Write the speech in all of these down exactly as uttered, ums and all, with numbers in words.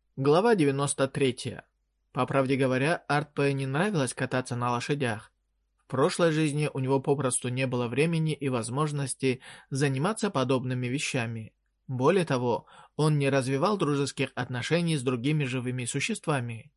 Глава девяносто третья. По правде говоря, Артпе не нравилось кататься на лошадях. В прошлой жизни у него попросту не было времени и возможности заниматься подобными вещами. Более того, он не развивал дружеских отношений с другими живыми существами.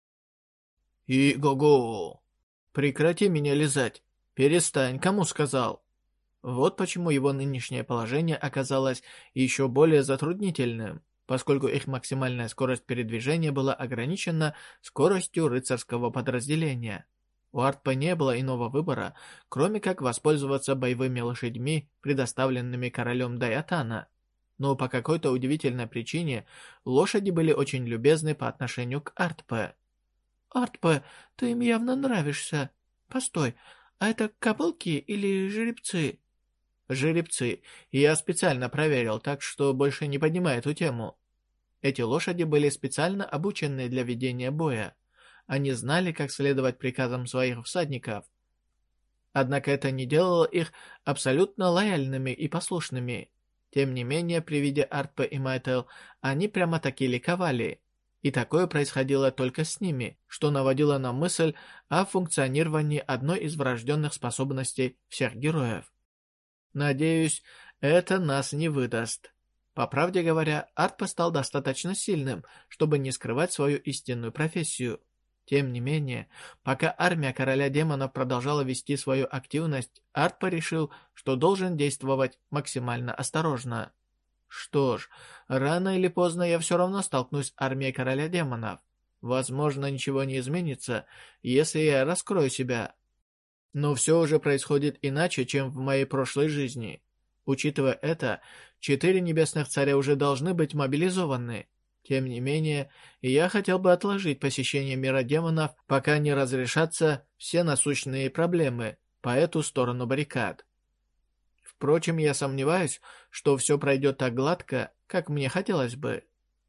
«И-го-го! Прекрати меня лизать! Перестань, кому сказал!» Вот почему его нынешнее положение оказалось еще более затруднительным, поскольку их максимальная скорость передвижения была ограничена скоростью рыцарского подразделения. У Артпе не было иного выбора, кроме как воспользоваться боевыми лошадьми, предоставленными королем Дайатана. Но по какой-то удивительной причине лошади были очень любезны по отношению к Артпе. «Артпе, ты им явно нравишься. Постой, а это кобылки или жеребцы?» «Жеребцы. Я специально проверил, так что больше не поднимай эту тему». Эти лошади были специально обучены для ведения боя. Они знали, как следовать приказам своих всадников. Однако это не делало их абсолютно лояльными и послушными. Тем не менее, при виде Артпе и Майтел, они прямо-таки ликовали. И такое происходило только с ними, что наводило на мысль о функционировании одной из врожденных способностей всех героев. Надеюсь, это нас не выдаст. По правде говоря, Артпе стал достаточно сильным, чтобы не скрывать свою истинную профессию. Тем не менее, пока армия короля демонов продолжала вести свою активность, Артпе решил, что должен действовать максимально осторожно. Что ж, рано или поздно я все равно столкнусь с армией короля демонов. Возможно, ничего не изменится, если я раскрою себя. Но все уже происходит иначе, чем в моей прошлой жизни. Учитывая это, четыре небесных царя уже должны быть мобилизованы. Тем не менее, я хотел бы отложить посещение мира демонов, пока не разрешатся все насущные проблемы по эту сторону баррикад. Впрочем, я сомневаюсь, что все пройдет так гладко, как мне хотелось бы.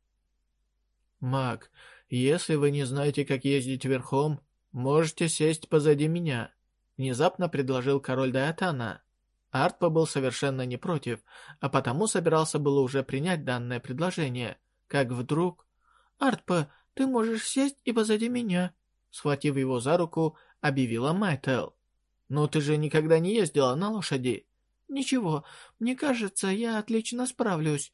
«Маг, если вы не знаете, как ездить верхом, можете сесть позади меня», — внезапно предложил король Дайатана. Артпе был совершенно не против, а потому собирался было уже принять данное предложение, как вдруг... «Артпе, ты можешь сесть и позади меня», — схватив его за руку, объявила Майтел. «Но ты же никогда не ездила на лошади». «Ничего, мне кажется, я отлично справлюсь».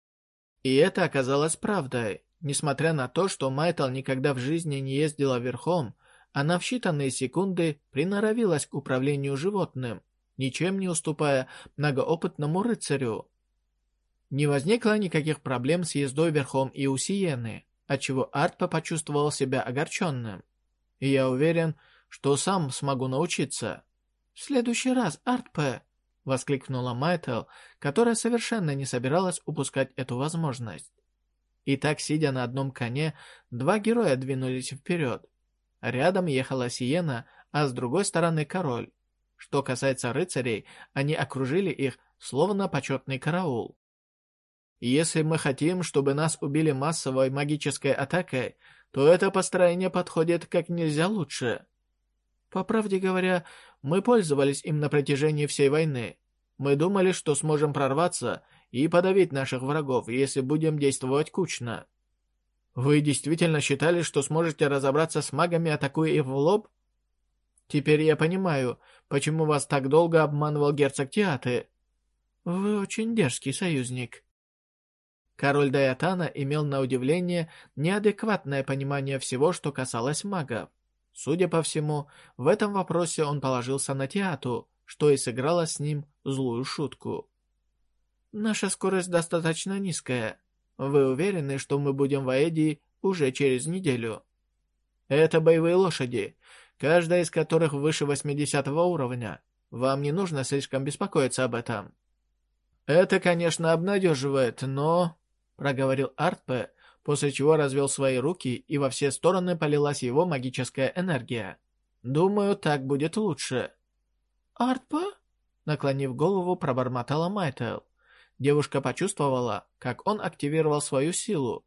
И это оказалось правдой. Несмотря на то, что Майтел никогда в жизни не ездила верхом, она в считанные секунды приноровилась к управлению животным, ничем не уступая многоопытному рыцарю. Не возникло никаких проблем с ездой верхом и у Сиены, отчего Артпе почувствовал себя огорченным. И я уверен, что сам смогу научиться. «В следующий раз, Артпе!» — воскликнула Майтел, которая совершенно не собиралась упускать эту возможность. И так, сидя на одном коне, два героя двинулись вперед. Рядом ехала Сиена, а с другой стороны король. Что касается рыцарей, они окружили их, словно почетный караул. Если мы хотим, чтобы нас убили массовой магической атакой, то это построение подходит как нельзя лучше. По правде говоря, мы пользовались им на протяжении всей войны. Мы думали, что сможем прорваться и подавить наших врагов, если будем действовать кучно. Вы действительно считали, что сможете разобраться с магами, атакуя их в лоб? Теперь я понимаю, почему вас так долго обманывал герцог Тиаты. Вы очень дерзкий союзник. Король Дайатана имел на удивление неадекватное понимание всего, что касалось магов. Судя по всему, в этом вопросе он положился на Тиату, что и сыграло с ним злую шутку. Наша скорость достаточно низкая. Вы уверены, что мы будем в Аэдии уже через неделю? Это боевые лошади, каждая из которых выше восьмидесятого уровня. Вам не нужно слишком беспокоиться об этом. Это, конечно, обнадеживает, но... проговорил Артпе, после чего развел свои руки, и во все стороны полилась его магическая энергия. Думаю, так будет лучше. Артпе? Наклонив голову, пробормотала Майтел. Девушка почувствовала, как он активировал свою силу.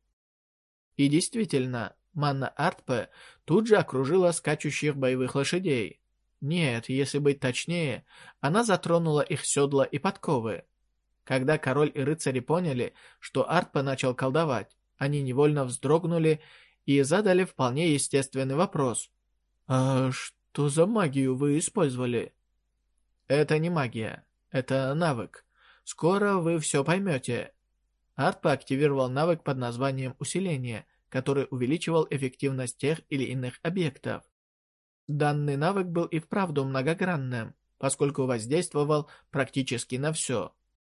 И действительно, манна Артпе тут же окружила скачущих боевых лошадей. Нет, если быть точнее, она затронула их седла и подковы. Когда король и рыцари поняли, что Артпе начал колдовать, Они невольно вздрогнули и задали вполне естественный вопрос. «А что за магию вы использовали?» «Это не магия. Это навык. Скоро вы все поймете». Артпа активировал навык под названием «Усиление», который увеличивал эффективность тех или иных объектов. Данный навык был и вправду многогранным, поскольку воздействовал практически на все.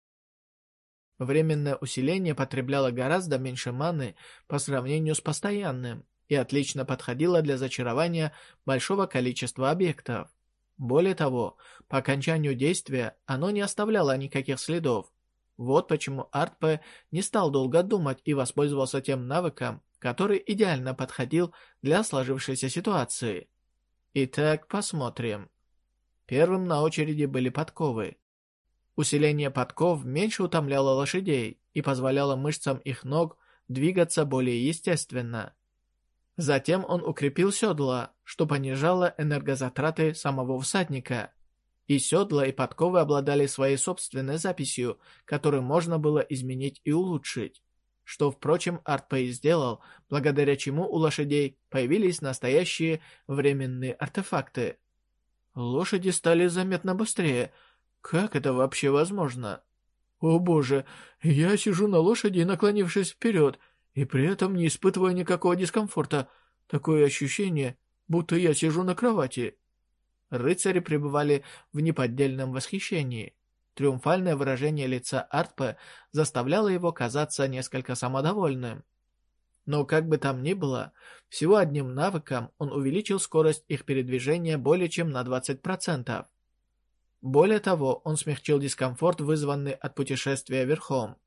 Временное усиление потребляло гораздо меньше маны по сравнению с постоянным и отлично подходило для зачарования большого количества объектов. Более того, по окончанию действия оно не оставляло никаких следов. Вот почему Артпе не стал долго думать и воспользовался тем навыком, который идеально подходил для сложившейся ситуации. Итак, посмотрим. Первым на очереди были подковы. Усиление подков меньше утомляло лошадей и позволяло мышцам их ног двигаться более естественно. Затем он укрепил седла, что понижало энергозатраты самого всадника. И седла, и подковы обладали своей собственной записью, которую можно было изменить и улучшить. Что, впрочем, Артпе и сделал, благодаря чему у лошадей появились настоящие временные артефакты. Лошади стали заметно быстрее. Как это вообще возможно? О боже, я сижу на лошади, наклонившись вперед, и при этом не испытываю никакого дискомфорта. Такое ощущение, будто я сижу на кровати. Рыцари пребывали в неподдельном восхищении. Триумфальное выражение лица Артпе заставляло его казаться несколько самодовольным. Но как бы там ни было, всего одним навыком он увеличил скорость их передвижения более чем на двадцать процентов. Более того, он смягчил дискомфорт, вызванный от путешествия верхом.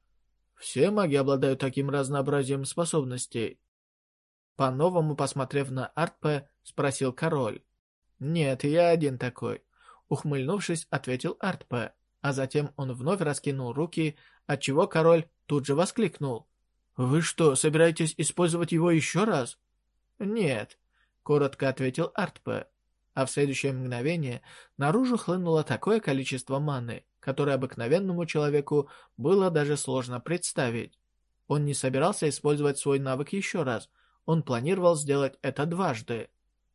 Все маги обладают таким разнообразием способностей. По-новому посмотрев на Артпе, спросил король. «Нет, я один такой», — ухмыльнувшись, ответил Артпе, а затем он вновь раскинул руки, отчего король тут же воскликнул. «Вы что, собираетесь использовать его еще раз?» «Нет», — коротко ответил Артпе, а в следующее мгновение наружу хлынуло такое количество маны, которое обыкновенному человеку было даже сложно представить. Он не собирался использовать свой навык еще раз, он планировал сделать это дважды.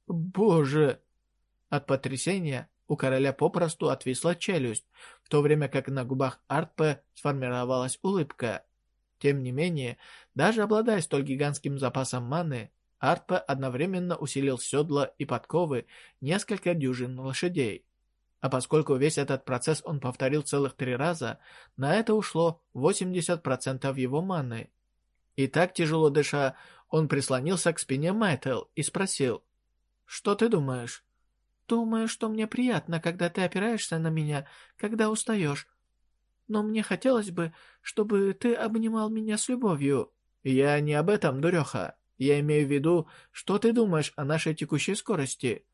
«Боже!» От потрясения у короля попросту отвисла челюсть, в то время как на губах Артпе сформировалась улыбка. Тем не менее, даже обладая столь гигантским запасом маны, Артпе одновременно усилил седла и подковы несколько дюжин лошадей. А поскольку весь этот процесс он повторил целых три раза, на это ушло восемьдесят процентов его маны. И так, тяжело дыша, он прислонился к спине Майтел и спросил: «Что ты думаешь?» «Думаю, что мне приятно, когда ты опираешься на меня, когда устаешь. Но мне хотелось бы, чтобы ты обнимал меня с любовью». «Я не об этом, дуреха. Я имею в виду, что ты думаешь о нашей текущей скорости?»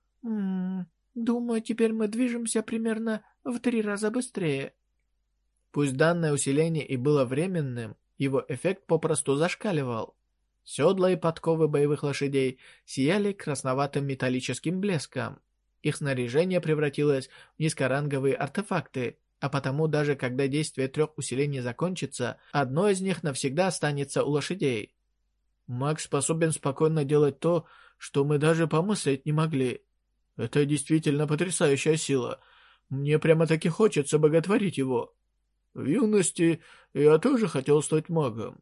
«Ммм, думаю, теперь мы движемся примерно в три раза быстрее». Пусть данное усиление и было временным, его эффект попросту зашкаливал. Седла и подковы боевых лошадей сияли красноватым металлическим блеском. Их снаряжение превратилось в низкоранговые артефакты, а потому даже когда действие трех усилений закончится, одно из них навсегда останется у лошадей. Маг способен спокойно делать то, что мы даже помыслить не могли. Это действительно потрясающая сила. Мне прямо-таки хочется боготворить его. В юности я тоже хотел стать магом.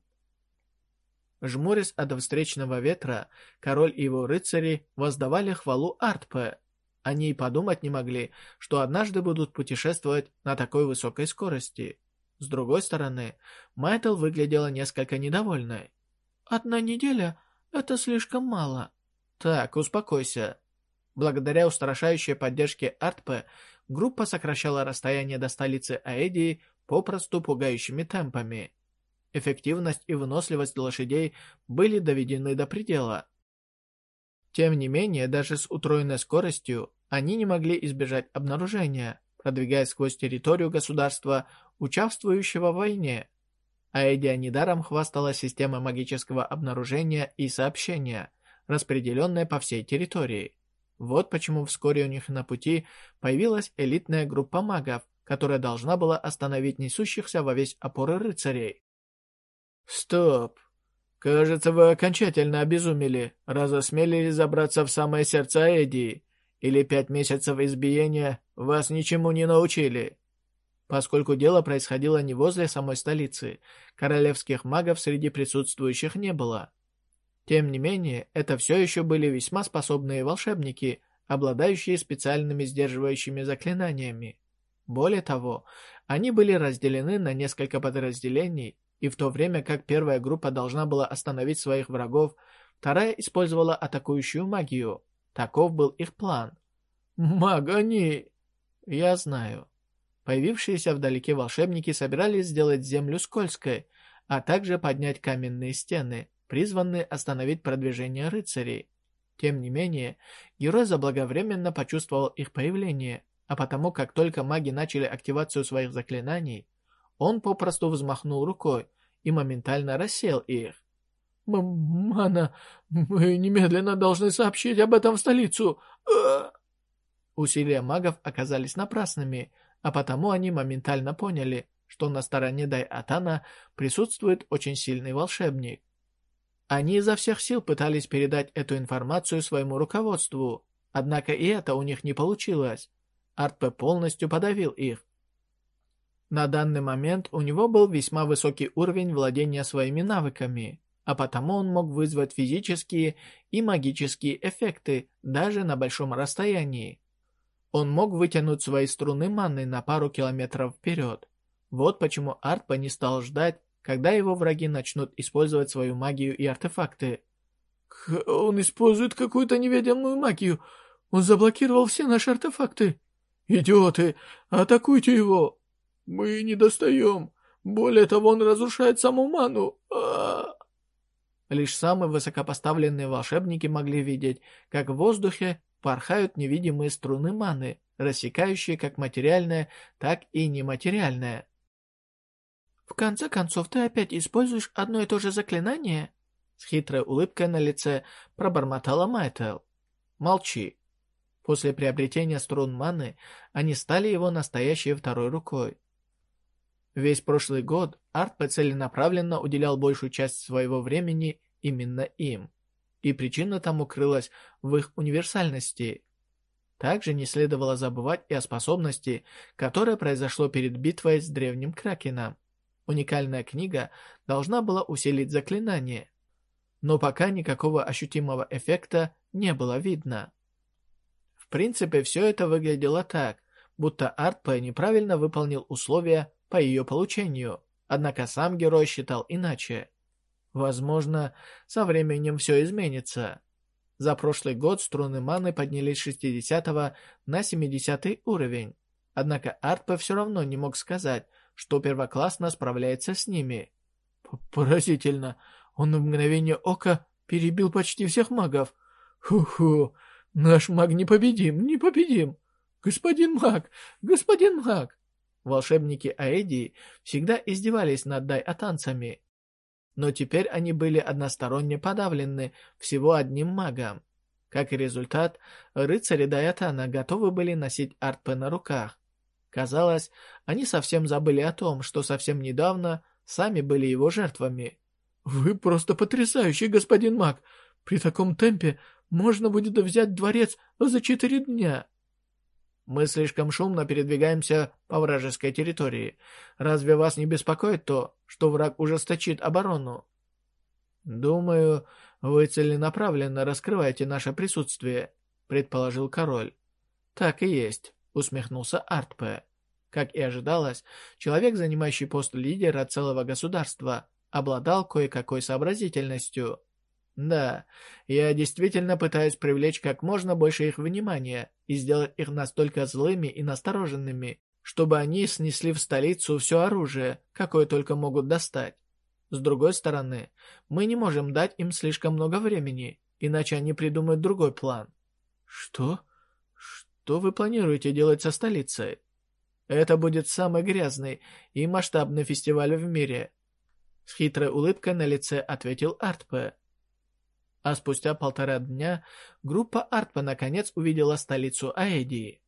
Жмурясь от встречного ветра, король и его рыцари воздавали хвалу Артпе. Они и подумать не могли, что однажды будут путешествовать на такой высокой скорости. С другой стороны, Майтл выглядела несколько недовольной. «Одна неделя — это слишком мало». «Так, успокойся». Благодаря устрашающей поддержке Артпе, группа сокращала расстояние до столицы Аэдии попросту пугающими темпами. Эффективность и выносливость лошадей были доведены до предела. Тем не менее, даже с утроенной скоростью они не могли избежать обнаружения, продвигаясь сквозь территорию государства, участвующего в войне. Аэдия недаром хвасталась системой магического обнаружения и сообщения, распределенной по всей территории. Вот почему вскоре у них на пути появилась элитная группа магов, которая должна была остановить несущихся во весь опоры рыцарей. «Стоп! «Кажется, вы окончательно обезумели, раз осмелились забраться в самое сердце Аэдии, или пять месяцев избиения вас ничему не научили». Поскольку дело происходило не возле самой столицы, королевских магов среди присутствующих не было. Тем не менее, это все еще были весьма способные волшебники, обладающие специальными сдерживающими заклинаниями. Более того, они были разделены на несколько подразделений, и в то время как первая группа должна была остановить своих врагов, вторая использовала атакующую магию. Таков был их план. «Маг, они...» «Я знаю». Появившиеся вдалеке волшебники собирались сделать землю скользкой, а также поднять каменные стены, призванные остановить продвижение рыцарей. Тем не менее, герой заблаговременно почувствовал их появление, а потому как только маги начали активацию своих заклинаний, он попросту взмахнул рукой и моментально рассеял их. «Мана, мы немедленно должны сообщить об этом в столицу!» Усилия магов оказались напрасными, а потому они моментально поняли, что на стороне Дай-Атана присутствует очень сильный волшебник. Они изо всех сил пытались передать эту информацию своему руководству, однако и это у них не получилось. Артпэ полностью подавил их. На данный момент у него был весьма высокий уровень владения своими навыками, а потому он мог вызвать физические и магические эффекты даже на большом расстоянии. Он мог вытянуть свои струны маны на пару километров вперед. Вот почему Артпэ не стал ждать, когда его враги начнут использовать свою магию и артефакты. «Он использует какую-то неведомую магию. Он заблокировал все наши артефакты. Идиоты, атакуйте его. Мы не достаем. Более того, он разрушает саму ману. А-а-а!» Лишь самые высокопоставленные волшебники могли видеть, как в воздухе порхают невидимые струны маны, рассекающие как материальное, так и нематериальное. «В конце концов, ты опять используешь одно и то же заклинание?» С хитрой улыбкой на лице пробормотала Майтел. «Молчи». После приобретения струн маны, они стали его настоящей второй рукой. Весь прошлый год Артпэ целенаправленно уделял большую часть своего времени именно им. И причина тому крылась в их универсальности. Также не следовало забывать и о способности, которая произошла перед битвой с древним Кракеном. Уникальная книга должна была усилить заклинание, но пока никакого ощутимого эффекта не было видно. В принципе, все это выглядело так, будто Артпэ неправильно выполнил условия по ее получению, однако сам герой считал иначе. Возможно, со временем все изменится. За прошлый год струны маны поднялись с шестидесятого на семидесятый уровень. Однако Артпэ все равно не мог сказать, что первоклассно справляется с ними. Поразительно, он в мгновение ока перебил почти всех магов. Ху-ху, наш маг непобедим, непобедим. Господин маг, господин маг. Волшебники Аэдии всегда издевались над Дай-Атанцами. Но теперь они были односторонне подавлены всего одним магом. Как и результат, рыцари Дай-Атана готовы были носить Артпэ на руках. Казалось, они совсем забыли о том, что совсем недавно сами были его жертвами. «Вы просто потрясающий, господин маг! При таком темпе можно будет взять дворец за четыре дня!» «Мы слишком шумно передвигаемся по вражеской территории. Разве вас не беспокоит то, что враг ужесточит оборону?» «Думаю, вы целенаправленно раскрываете наше присутствие», — предположил король. «Так и есть», — усмехнулся Артпэ. Как и ожидалось, человек, занимающий пост лидера целого государства, обладал кое-какой сообразительностью. Да, я действительно пытаюсь привлечь как можно больше их внимания и сделать их настолько злыми и настороженными, чтобы они снесли в столицу все оружие, какое только могут достать. С другой стороны, мы не можем дать им слишком много времени, иначе они придумают другой план. Что? Что вы планируете делать со столицей? Это будет самый грязный и масштабный фестиваль в мире. С хитрой улыбкой на лице ответил Артпэ. А спустя полтора дня группа Артпэ наконец увидела столицу Аэдии.